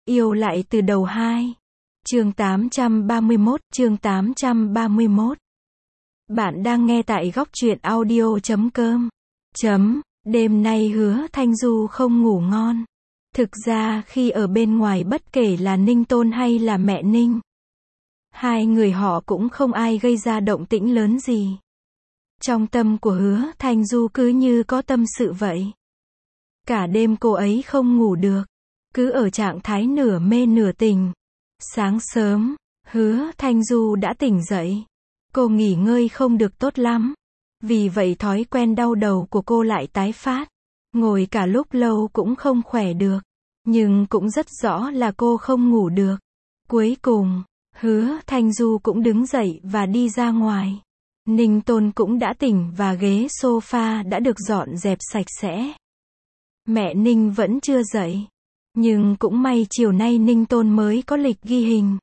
Yêu lại từ đầu 2. Chương 831, chương 831. Bạn đang nghe tại góc truyện audio.com. Đêm nay Hứa Thanh Du không ngủ ngon. Thực ra khi ở bên ngoài bất kể là Ninh Tôn hay là mẹ Ninh, hai người họ cũng không ai gây ra động tĩnh lớn gì. Trong tâm của Hứa Thanh Du cứ như có tâm sự vậy. Cả đêm cô ấy không ngủ được, cứ ở trạng thái nửa mê nửa tỉnh. Sáng sớm, Hứa Thanh Du đã tỉnh dậy. Cô nghỉ ngơi không được tốt lắm. Vì vậy thói quen đau đầu của cô lại tái phát. Ngồi cả lúc lâu cũng không khỏe được. Nhưng cũng rất rõ là cô không ngủ được. Cuối cùng, Hứa Thanh Du cũng đứng dậy và đi ra ngoài. Ninh Tôn cũng đã tỉnh và ghế sofa đã được dọn dẹp sạch sẽ. Mẹ Ninh vẫn chưa dậy. Nhưng cũng may chiều nay Ninh Tôn mới có lịch ghi hình.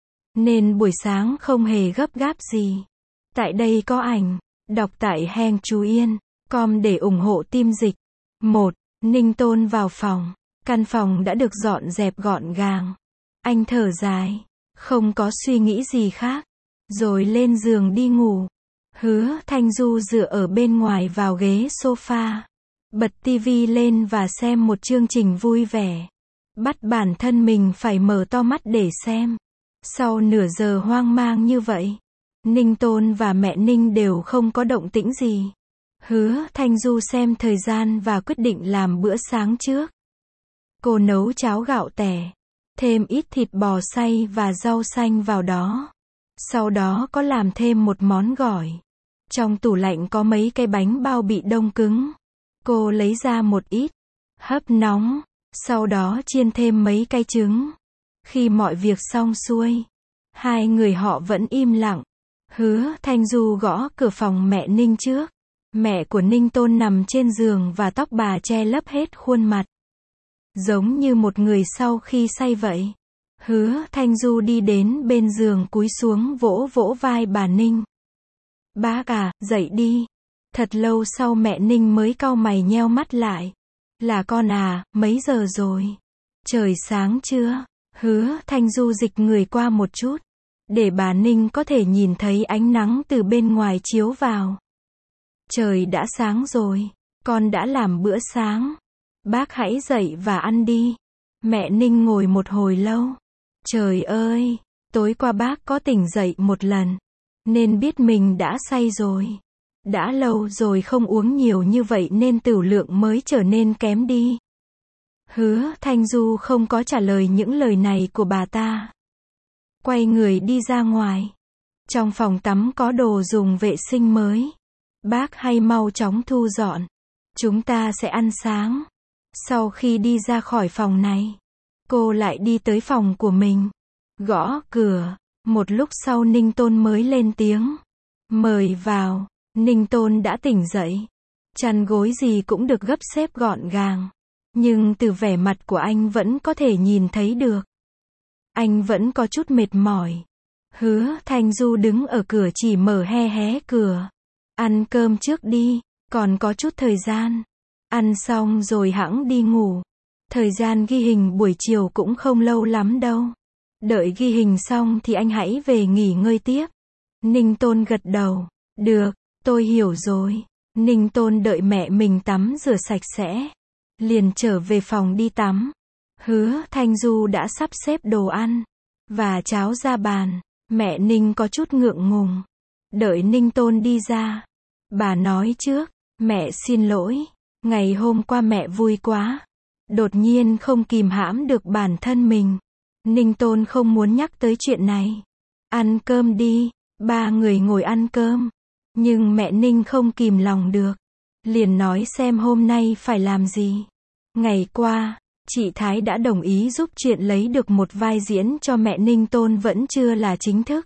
Nên buổi sáng không hề gấp gáp gì. Tại đây có ảnh. Đọc tại Heng Chú Yên. Com để ủng hộ team dịch. 1. Ninh Tôn vào phòng. Căn phòng đã được dọn dẹp gọn gàng. Anh thở dài. Không có suy nghĩ gì khác. Rồi lên giường đi ngủ. Hứa Thanh Du dựa ở bên ngoài vào ghế sofa. Bật tivi lên và xem một chương trình vui vẻ. Bắt bản thân mình phải mở to mắt để xem. Sau nửa giờ hoang mang như vậy, Ninh Tôn và mẹ Ninh đều không có động tĩnh gì. Hứa Thanh Du xem thời gian và quyết định làm bữa sáng trước. Cô nấu cháo gạo tẻ, thêm ít thịt bò xay và rau xanh vào đó. Sau đó có làm thêm một món gỏi. Trong tủ lạnh có mấy cái bánh bao bị đông cứng. Cô lấy ra một ít, hấp nóng. Sau đó chiên thêm mấy cái trứng. Khi mọi việc xong xuôi, hai người họ vẫn im lặng. Hứa Thanh Du gõ cửa phòng mẹ Ninh trước. Mẹ của Ninh Tôn nằm trên giường và tóc bà che lấp hết khuôn mặt. Giống như một người sau khi say vậy. Hứa Thanh Du đi đến bên giường cúi xuống vỗ vỗ vai bà Ninh. Bác à, dậy đi. Thật lâu sau mẹ Ninh mới cau mày nheo mắt lại. Là con à, mấy giờ rồi? Trời sáng chưa? Hứa Thanh Du dịch người qua một chút. Để bà Ninh có thể nhìn thấy ánh nắng từ bên ngoài chiếu vào. Trời đã sáng rồi. Con đã làm bữa sáng. Bác hãy dậy và ăn đi. Mẹ Ninh ngồi một hồi lâu. Trời ơi, tối qua bác có tỉnh dậy một lần. Nên biết mình đã say rồi. Đã lâu rồi không uống nhiều như vậy nên tửu lượng mới trở nên kém đi. Hứa Thanh Du không có trả lời những lời này của bà ta. Quay người đi ra ngoài. Trong phòng tắm có đồ dùng vệ sinh mới. Bác hãy mau chóng thu dọn. Chúng ta sẽ ăn sáng. Sau khi đi ra khỏi phòng này, cô lại đi tới phòng của mình. Gõ cửa. Một lúc sau Ninh Tôn mới lên tiếng. Mời vào. Ninh Tôn đã tỉnh dậy. Chăn gối gì cũng được gấp xếp gọn gàng. Nhưng từ vẻ mặt của anh vẫn có thể nhìn thấy được. Anh vẫn có chút mệt mỏi. Hứa Thanh Du đứng ở cửa chỉ mở hé hé cửa. Ăn cơm trước đi, còn có chút thời gian. Ăn xong rồi hẵng đi ngủ. Thời gian ghi hình buổi chiều cũng không lâu lắm đâu. Đợi ghi hình xong thì anh hãy về nghỉ ngơi tiếp. Ninh Tôn gật đầu. Được, tôi hiểu rồi. Ninh Tôn đợi mẹ mình tắm rửa sạch sẽ. Liền trở về phòng đi tắm. Hứa Thanh Du đã sắp xếp đồ ăn và cháo ra bàn. Mẹ Ninh có chút ngượng ngùng. Đợi Ninh Tôn đi ra, bà nói trước. Mẹ xin lỗi. Ngày hôm qua mẹ vui quá. Đột nhiên không kìm hãm được bản thân mình. Ninh Tôn không muốn nhắc tới chuyện này. Ăn cơm đi. Ba người ngồi ăn cơm. Nhưng mẹ Ninh không kìm lòng được. Liền nói xem hôm nay phải làm gì. Ngày qua, chị Thái đã đồng ý giúp chuyện lấy được một vai diễn cho mẹ Ninh Tôn vẫn chưa là chính thức.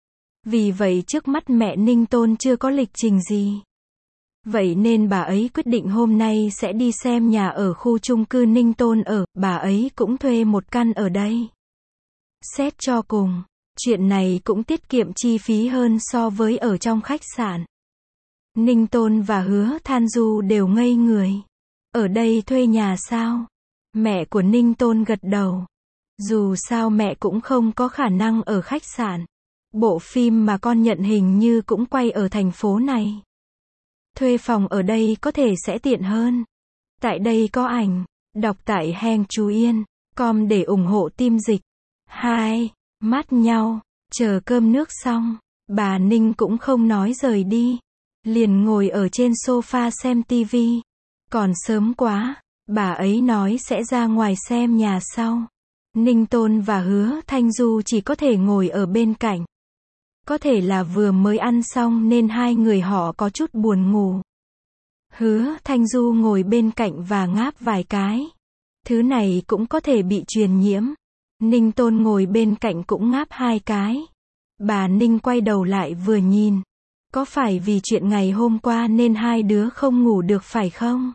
Vì vậy trước mắt mẹ Ninh Tôn chưa có lịch trình gì. Vậy nên bà ấy quyết định hôm nay sẽ đi xem nhà ở khu chung cư Ninh Tôn ở. Bà ấy cũng thuê một căn ở đây. Xét cho cùng, chuyện này cũng tiết kiệm chi phí hơn so với ở trong khách sạn. Ninh Tôn và Hứa Thanh Du đều ngây người. Ở đây thuê nhà sao? Mẹ của Ninh Tôn gật đầu. Dù sao mẹ cũng không có khả năng ở khách sạn. Bộ phim mà con nhận hình như cũng quay ở thành phố này. Thuê phòng ở đây có thể sẽ tiện hơn. Tại đây có ảnh. Đọc tại Heng Chú Yên com để ủng hộ team dịch. 2. Mát nhau. Chờ cơm nước xong, bà Ninh cũng không nói rời đi. Liền ngồi ở trên sofa xem tivi. Còn sớm quá, bà ấy nói sẽ ra ngoài xem nhà sau. Ninh Tôn và Hứa Thanh Du chỉ có thể ngồi ở bên cạnh. Có thể là vừa mới ăn xong nên hai người họ có chút buồn ngủ. Hứa Thanh Du ngồi bên cạnh và ngáp vài cái. Thứ này cũng có thể bị truyền nhiễm. Ninh Tôn ngồi bên cạnh cũng ngáp hai cái. Bà Ninh quay đầu lại vừa nhìn. Có phải vì chuyện ngày hôm qua nên hai đứa không ngủ được phải không?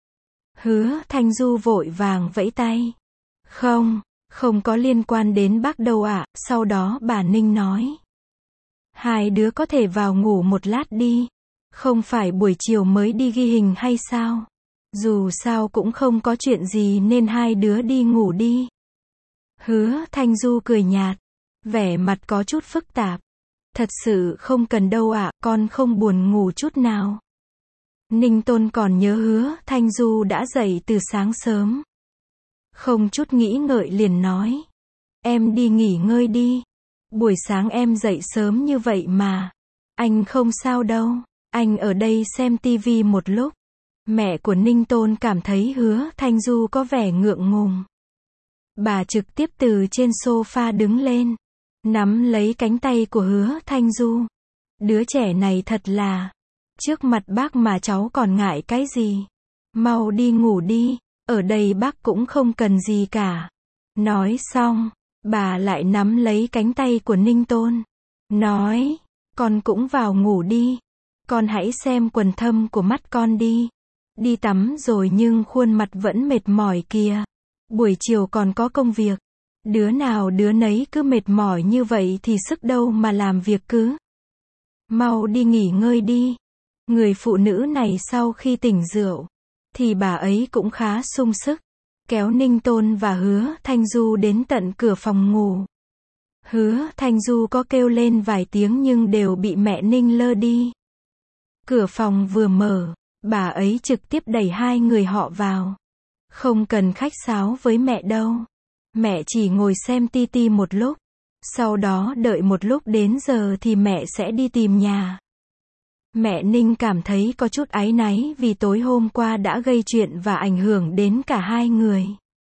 Hứa Thanh Du vội vàng vẫy tay. Không, không có liên quan đến bác đâu ạ. Sau đó bà Ninh nói. Hai đứa có thể vào ngủ một lát đi. Không phải buổi chiều mới đi ghi hình hay sao? Dù sao cũng không có chuyện gì nên hai đứa đi ngủ đi. Hứa Thanh Du cười nhạt. Vẻ mặt có chút phức tạp. Thật sự không cần đâu ạ, con không buồn ngủ chút nào. Ninh Tôn còn nhớ Hứa Thanh Du đã dậy từ sáng sớm. Không chút nghĩ ngợi liền nói. Em đi nghỉ ngơi đi. Buổi sáng em dậy sớm như vậy mà. Anh không sao đâu. Anh ở đây xem tivi một lúc. Mẹ của Ninh Tôn cảm thấy Hứa Thanh Du có vẻ ngượng ngùng. Bà trực tiếp từ trên sofa đứng lên. Nắm lấy cánh tay của Hứa Thanh Du. Đứa trẻ này thật là. Trước mặt bác mà cháu còn ngại cái gì. Mau đi ngủ đi. Ở đây bác cũng không cần gì cả. Nói xong, bà lại nắm lấy cánh tay của Ninh Tôn. Nói, con cũng vào ngủ đi. Con hãy xem quần thâm của mắt con đi. Đi tắm rồi nhưng khuôn mặt vẫn mệt mỏi kìa. Buổi chiều còn có công việc. Đứa nào đứa nấy cứ mệt mỏi như vậy thì sức đâu mà làm việc cứ. Mau đi nghỉ ngơi đi. Người phụ nữ này sau khi tỉnh rượu, thì bà ấy cũng khá sung sức. Kéo Ninh Tôn và Hứa Thanh Du đến tận cửa phòng ngủ. Hứa Thanh Du có kêu lên vài tiếng nhưng đều bị mẹ Ninh lơ đi. Cửa phòng vừa mở, bà ấy trực tiếp đẩy hai người họ vào. Không cần khách sáo với mẹ đâu. Mẹ chỉ ngồi xem ti một lúc. Sau đó đợi một lúc đến giờ thì mẹ sẽ đi tìm nhà. Mẹ Ninh cảm thấy có chút áy náy vì tối hôm qua đã gây chuyện và ảnh hưởng đến cả hai người.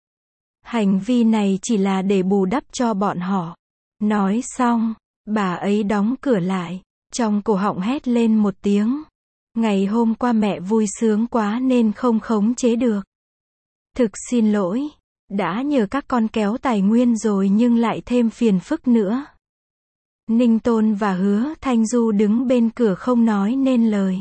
Hành vi này chỉ là để bù đắp cho bọn họ. Nói xong, bà ấy đóng cửa lại. Trong cổ họng hét lên một tiếng. Ngày hôm qua mẹ vui sướng quá nên không khống chế được. Thực xin lỗi. Đã nhờ các con kéo tài nguyên rồi nhưng lại thêm phiền phức nữa. Ninh Tôn và Hứa Thanh Du đứng bên cửa không nói nên lời.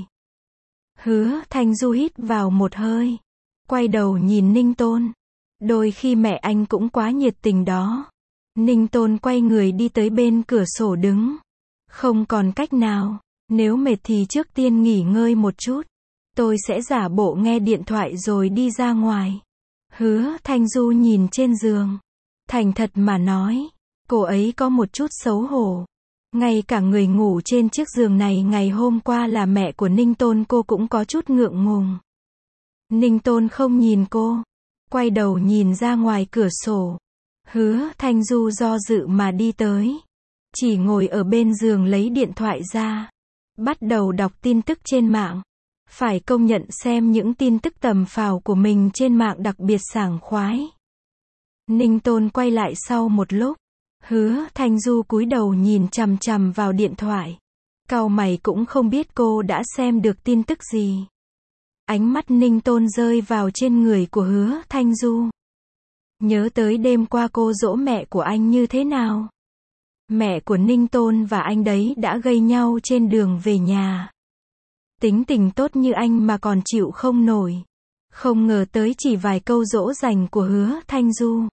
Hứa Thanh Du hít vào một hơi. Quay đầu nhìn Ninh Tôn. Đôi khi mẹ anh cũng quá nhiệt tình đó. Ninh Tôn quay người đi tới bên cửa sổ đứng. Không còn cách nào. Nếu mệt thì trước tiên nghỉ ngơi một chút. Tôi sẽ giả bộ nghe điện thoại rồi đi ra ngoài. Hứa Thanh Du nhìn trên giường. Thành thật mà nói. Cô ấy có một chút xấu hổ. Ngay cả người ngủ trên chiếc giường này ngày hôm qua là mẹ của Ninh Tôn cô cũng có chút ngượng ngùng. Ninh Tôn không nhìn cô. Quay đầu nhìn ra ngoài cửa sổ. Hứa Thanh Du do dự mà đi tới. Chỉ ngồi ở bên giường lấy điện thoại ra. Bắt đầu đọc tin tức trên mạng. Phải công nhận xem những tin tức tầm phào của mình trên mạng đặc biệt sảng khoái. Ninh Tôn quay lại sau một lúc. Hứa Thanh Du cúi đầu nhìn chằm chằm vào điện thoại. Cau mày cũng không biết cô đã xem được tin tức gì. Ánh mắt Ninh Tôn rơi vào trên người của Hứa Thanh Du. Nhớ tới đêm qua cô dỗ mẹ của anh như thế nào. Mẹ của Ninh Tôn và anh đấy đã gây nhau trên đường về nhà. Tính tình tốt như anh mà còn chịu không nổi. Không ngờ tới chỉ vài câu dỗ dành của Hứa Thanh Du.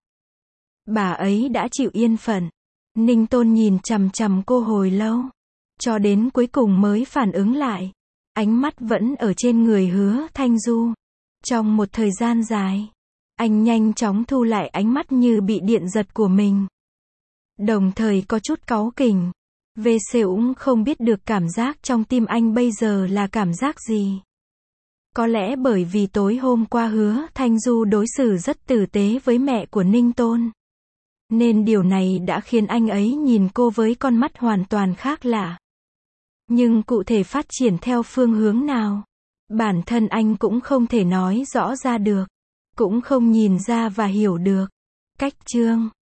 Bà ấy đã chịu yên phận. Ninh Tôn nhìn chằm chằm cô hồi lâu. Cho đến cuối cùng mới phản ứng lại. Ánh mắt vẫn ở trên người Hứa Thanh Du. Trong một thời gian dài. Anh nhanh chóng thu lại ánh mắt như bị điện giật của mình. Đồng thời có chút cáu kỉnh. VC cũng không biết được cảm giác trong tim anh bây giờ là cảm giác gì. Có lẽ bởi vì tối hôm qua Hứa Thanh Du đối xử rất tử tế với mẹ của Ninh Tôn. Nên điều này đã khiến anh ấy nhìn cô với con mắt hoàn toàn khác lạ. Nhưng cụ thể phát triển theo phương hướng nào? Bản thân anh cũng không thể nói rõ ra được. Cũng không nhìn ra và hiểu được. Cách chương